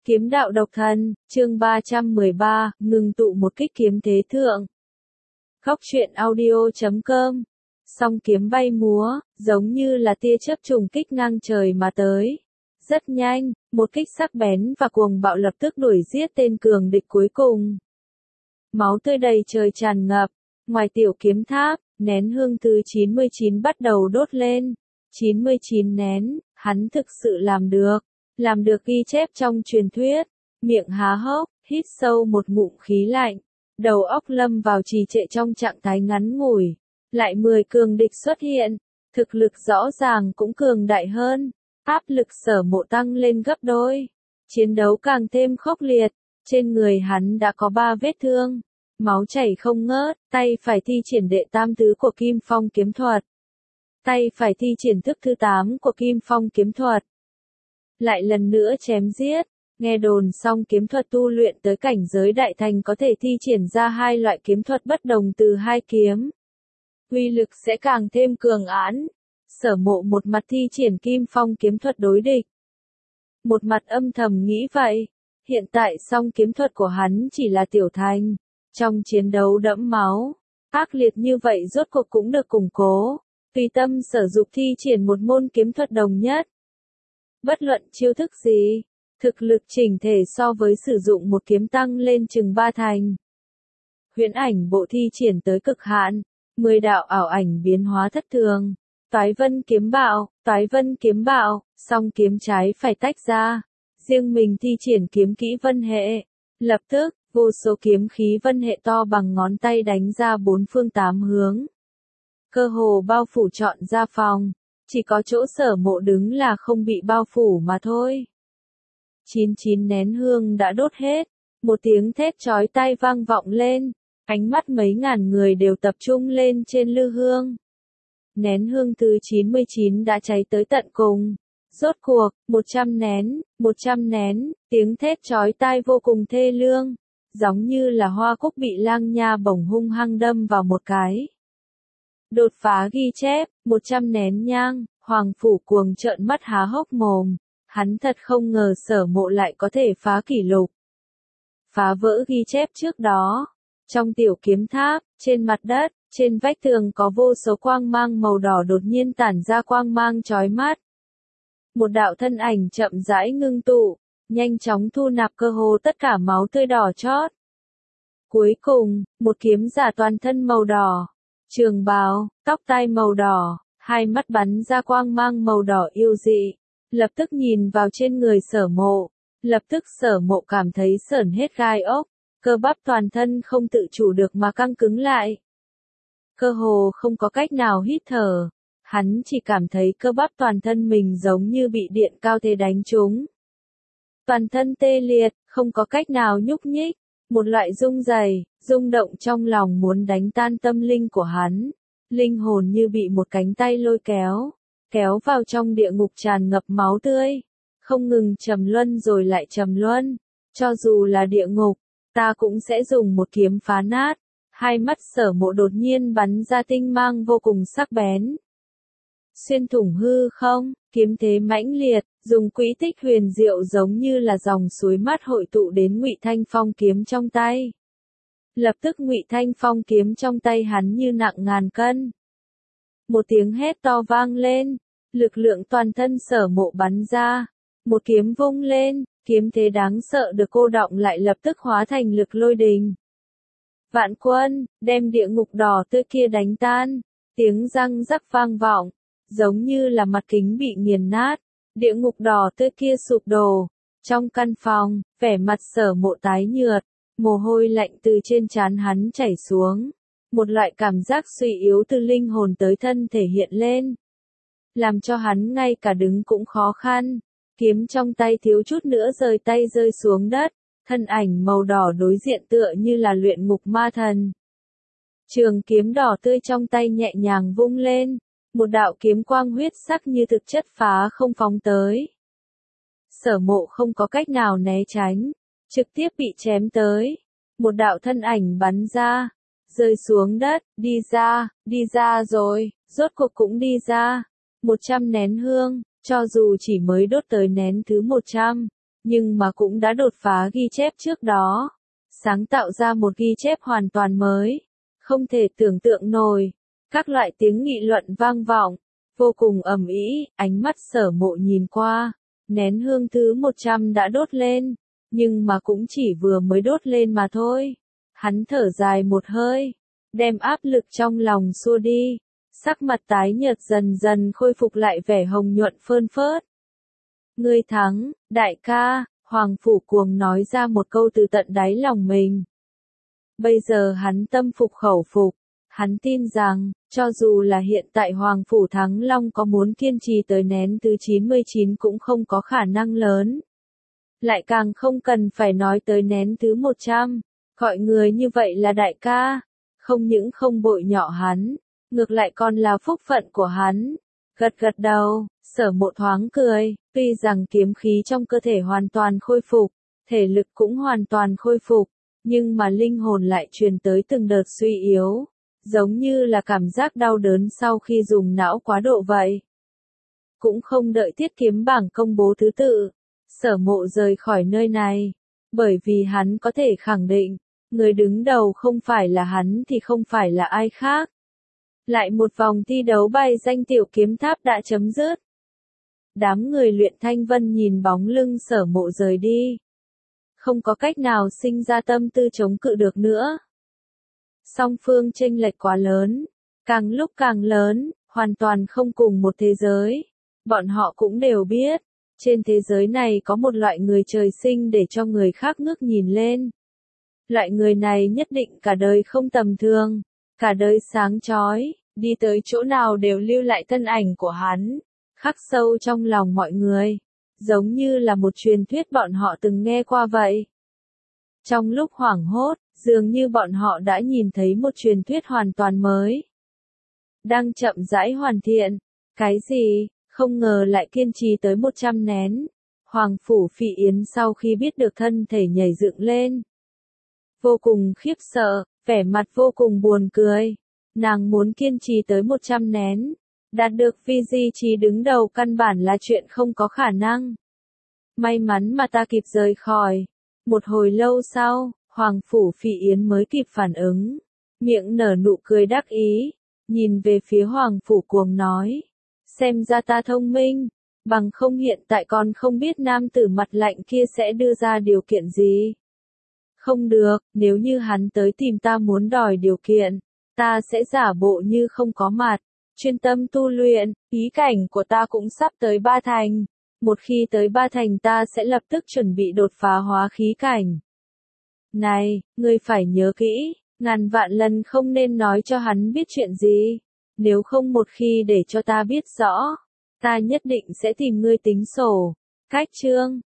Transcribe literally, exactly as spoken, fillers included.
Kiếm đạo độc thân, chương ba trăm mười ba, ngừng tụ một kích kiếm thế thượng. Góc truyện audio chấm com. Song kiếm bay múa, giống như là tia chớp trùng kích ngang trời mà tới. Rất nhanh, một kích sắc bén và cuồng bạo lập tức đuổi giết tên cường địch cuối cùng. Máu tươi đầy trời tràn ngập, ngoài tiểu kiếm tháp, nén hương thứ chín mươi chín bắt đầu đốt lên. chín mươi chín nén, hắn thực sự làm được. Làm được ghi chép trong truyền thuyết, miệng há hốc, hít sâu một ngụm khí lạnh, đầu óc lâm vào trì trệ trong trạng thái ngắn ngủi, lại mười cường địch xuất hiện, thực lực rõ ràng cũng cường đại hơn, áp lực Sở Mộ tăng lên gấp đôi, chiến đấu càng thêm khốc liệt, trên người hắn đã có ba vết thương, máu chảy không ngớt, tay phải thi triển đệ tam tứ của Kim Phong kiếm thuật, tay phải thi triển thức thứ tám của Kim Phong kiếm thuật. Lại lần nữa chém giết, nghe đồn song kiếm thuật tu luyện tới cảnh giới đại thành có thể thi triển ra hai loại kiếm thuật bất đồng từ hai kiếm. Uy lực sẽ càng thêm cường hãn. Sở Mộ một mặt thi triển Kim Phong kiếm thuật đối địch. Một mặt âm thầm nghĩ vậy, hiện tại song kiếm thuật của hắn chỉ là tiểu thành. Trong chiến đấu đẫm máu, ác liệt như vậy rốt cuộc cũng được củng cố. Tùy tâm sở dục thi triển một môn kiếm thuật đồng nhất. Bất luận chiêu thức gì, thực lực chỉnh thể so với sử dụng một kiếm tăng lên chừng ba thành. Huyễn ảnh bộ thi triển tới cực hạn, mười đạo ảo ảnh biến hóa thất thường. Toái vân kiếm bạo, toái vân kiếm bạo, song kiếm trái phải tách ra. Riêng mình thi triển kiếm kỹ vân hệ. Lập tức, vô số kiếm khí vân hệ to bằng ngón tay đánh ra bốn phương tám hướng. Cơ hồ bao phủ trọn ra phòng. Chỉ có chỗ Sở Mộ đứng là không bị bao phủ mà thôi. chín mươi chín nén hương đã đốt hết, một tiếng thét chói tai vang vọng lên, ánh mắt mấy ngàn người đều tập trung lên trên lư hương. Nén hương thứ chín mươi chín đã cháy tới tận cùng. Rốt cuộc, một trăm nén, một trăm nén, tiếng thét chói tai vô cùng thê lương, giống như là hoa cúc bị lang nha bổng hung hăng đâm vào một cái. Đột phá ghi chép, một trăm nén nhang, Hoàng Phủ Cuồng trợn mắt há hốc mồm, hắn thật không ngờ Sở Mộ lại có thể phá kỷ lục. Phá vỡ ghi chép trước đó, trong tiểu kiếm tháp, trên mặt đất, trên vách tường có vô số quang mang màu đỏ đột nhiên tản ra quang mang chói mắt. Một đạo thân ảnh chậm rãi ngưng tụ, nhanh chóng thu nạp cơ hồ tất cả máu tươi đỏ chót. Cuối cùng, một kiếm giả toàn thân màu đỏ. Trường bào, tóc tai màu đỏ, hai mắt bắn ra quang mang màu đỏ yêu dị, lập tức nhìn vào trên người Sở Mộ, lập tức Sở Mộ cảm thấy sởn hết gai ốc, cơ bắp toàn thân không tự chủ được mà căng cứng lại. Cơ hồ không có cách nào hít thở, hắn chỉ cảm thấy cơ bắp toàn thân mình giống như bị điện cao thế đánh trúng. Toàn thân tê liệt, không có cách nào nhúc nhích. Một loại rung rẩy, rung động trong lòng muốn đánh tan tâm linh của hắn. Linh hồn như bị một cánh tay lôi kéo, kéo vào trong địa ngục tràn ngập máu tươi. Không ngừng trầm luân rồi lại trầm luân. Cho dù là địa ngục, ta cũng sẽ dùng một kiếm phá nát. Hai mắt Sở Mộ đột nhiên bắn ra tinh mang vô cùng sắc bén. Xuyên thủng hư không, kiếm thế mãnh liệt, dùng quỹ tích huyền diệu giống như là dòng suối mát hội tụ đến Ngụy Thanh Phong kiếm trong tay. Lập tức Ngụy Thanh Phong kiếm trong tay hắn như nặng ngàn cân. Một tiếng hét to vang lên, lực lượng toàn thân Sở Mộ bắn ra, một kiếm vung lên, kiếm thế đáng sợ được cô đọng lại lập tức hóa thành lực lôi đình. Vạn quân, đem địa ngục đỏ tươi kia đánh tan, tiếng răng rắc vang vọng. Giống như là mặt kính bị nghiền nát, địa ngục đỏ tươi kia sụp đổ. Trong căn phòng, vẻ mặt Sở Mộ tái nhợt, mồ hôi lạnh từ trên trán hắn chảy xuống. Một loại cảm giác suy yếu từ linh hồn tới thân thể hiện lên. Làm cho hắn ngay cả đứng cũng khó khăn. Kiếm trong tay thiếu chút nữa rời tay rơi xuống đất. Thân ảnh màu đỏ đối diện tựa như là luyện ngục ma thần. Trường kiếm đỏ tươi trong tay nhẹ nhàng vung lên. Một đạo kiếm quang huyết sắc như thực chất phá không phóng tới. Sở Mộ không có cách nào né tránh, trực tiếp bị chém tới. Một đạo thân ảnh bắn ra, rơi xuống đất, đi ra, đi ra rồi, rốt cuộc cũng đi ra. Một trăm nén hương, cho dù chỉ mới đốt tới nén thứ một trăm, nhưng mà cũng đã đột phá ghi chép trước đó, sáng tạo ra một ghi chép hoàn toàn mới, không thể tưởng tượng nổi. Các loại tiếng nghị luận vang vọng, vô cùng ầm ĩ, ánh mắt Sở Mộ nhìn qua, nén hương thứ một trăm đã đốt lên, nhưng mà cũng chỉ vừa mới đốt lên mà thôi. Hắn thở dài một hơi, đem áp lực trong lòng xua đi, sắc mặt tái nhợt dần dần khôi phục lại vẻ hồng nhuận phơn phớt. Ngươi thắng, đại ca, Hoàng Phủ Cuồng nói ra một câu từ tận đáy lòng mình. Bây giờ hắn tâm phục khẩu phục, hắn tin rằng, cho dù là hiện tại Hoàng Phủ Thắng Long có muốn kiên trì tới nén thứ chín mươi chín cũng không có khả năng lớn. Lại càng không cần phải nói tới nén thứ một trăm, gọi người như vậy là đại ca, không những không bội nhọ hắn, ngược lại còn là phúc phận của hắn. Gật gật đầu, Sở Mộ thoáng cười, tuy rằng kiếm khí trong cơ thể hoàn toàn khôi phục, thể lực cũng hoàn toàn khôi phục, nhưng mà linh hồn lại truyền tới từng đợt suy yếu, giống như là cảm giác đau đớn sau khi dùng não quá độ vậy. Cũng không đợi Tiết Kiếm Bảng công bố thứ tự, Sở Mộ rời khỏi nơi này, bởi vì hắn có thể khẳng định, người đứng đầu không phải là hắn thì không phải là ai khác. Lại một vòng thi đấu bay danh tiểu kiếm tháp đã chấm dứt. Đám người Luyện Thanh Vân nhìn bóng lưng Sở Mộ rời đi, không có cách nào sinh ra tâm tư chống cự được nữa. Song phương chênh lệch quá lớn, càng lúc càng lớn, hoàn toàn không cùng một thế giới. Bọn họ cũng đều biết, trên thế giới này có một loại người trời sinh để cho người khác ngước nhìn lên. Loại người này nhất định cả đời không tầm thường, cả đời sáng chói, đi tới chỗ nào đều lưu lại thân ảnh của hắn, khắc sâu trong lòng mọi người, giống như là một truyền thuyết bọn họ từng nghe qua vậy. Trong lúc hoảng hốt, dường như bọn họ đã nhìn thấy một truyền thuyết hoàn toàn mới, đang chậm rãi hoàn thiện. Cái gì? Không ngờ lại kiên trì tới một trăm nén. Hoàng Phủ Phỉ Yến sau khi biết được thân thể nhảy dựng lên, vô cùng khiếp sợ, vẻ mặt vô cùng buồn cười. Nàng muốn kiên trì tới một trăm nén, đạt được vị trí đứng đầu căn bản là chuyện không có khả năng. May mắn mà ta kịp rời khỏi. Một hồi lâu sau, Hoàng Phủ Phỉ Yến mới kịp phản ứng, miệng nở nụ cười đắc ý, nhìn về phía Hoàng Phủ Cuồng nói, xem ra ta thông minh, bằng không hiện tại còn không biết nam tử mặt lạnh kia sẽ đưa ra điều kiện gì. Không được, nếu như hắn tới tìm ta muốn đòi điều kiện, ta sẽ giả bộ như không có mặt, chuyên tâm tu luyện, ý cảnh của ta cũng sắp tới ba thành. Một khi tới ba thành ta sẽ lập tức chuẩn bị đột phá hóa khí cảnh. Này, ngươi phải nhớ kỹ, ngàn vạn lần không nên nói cho hắn biết chuyện gì. Nếu không một khi để cho ta biết rõ, ta nhất định sẽ tìm ngươi tính sổ. Cách chương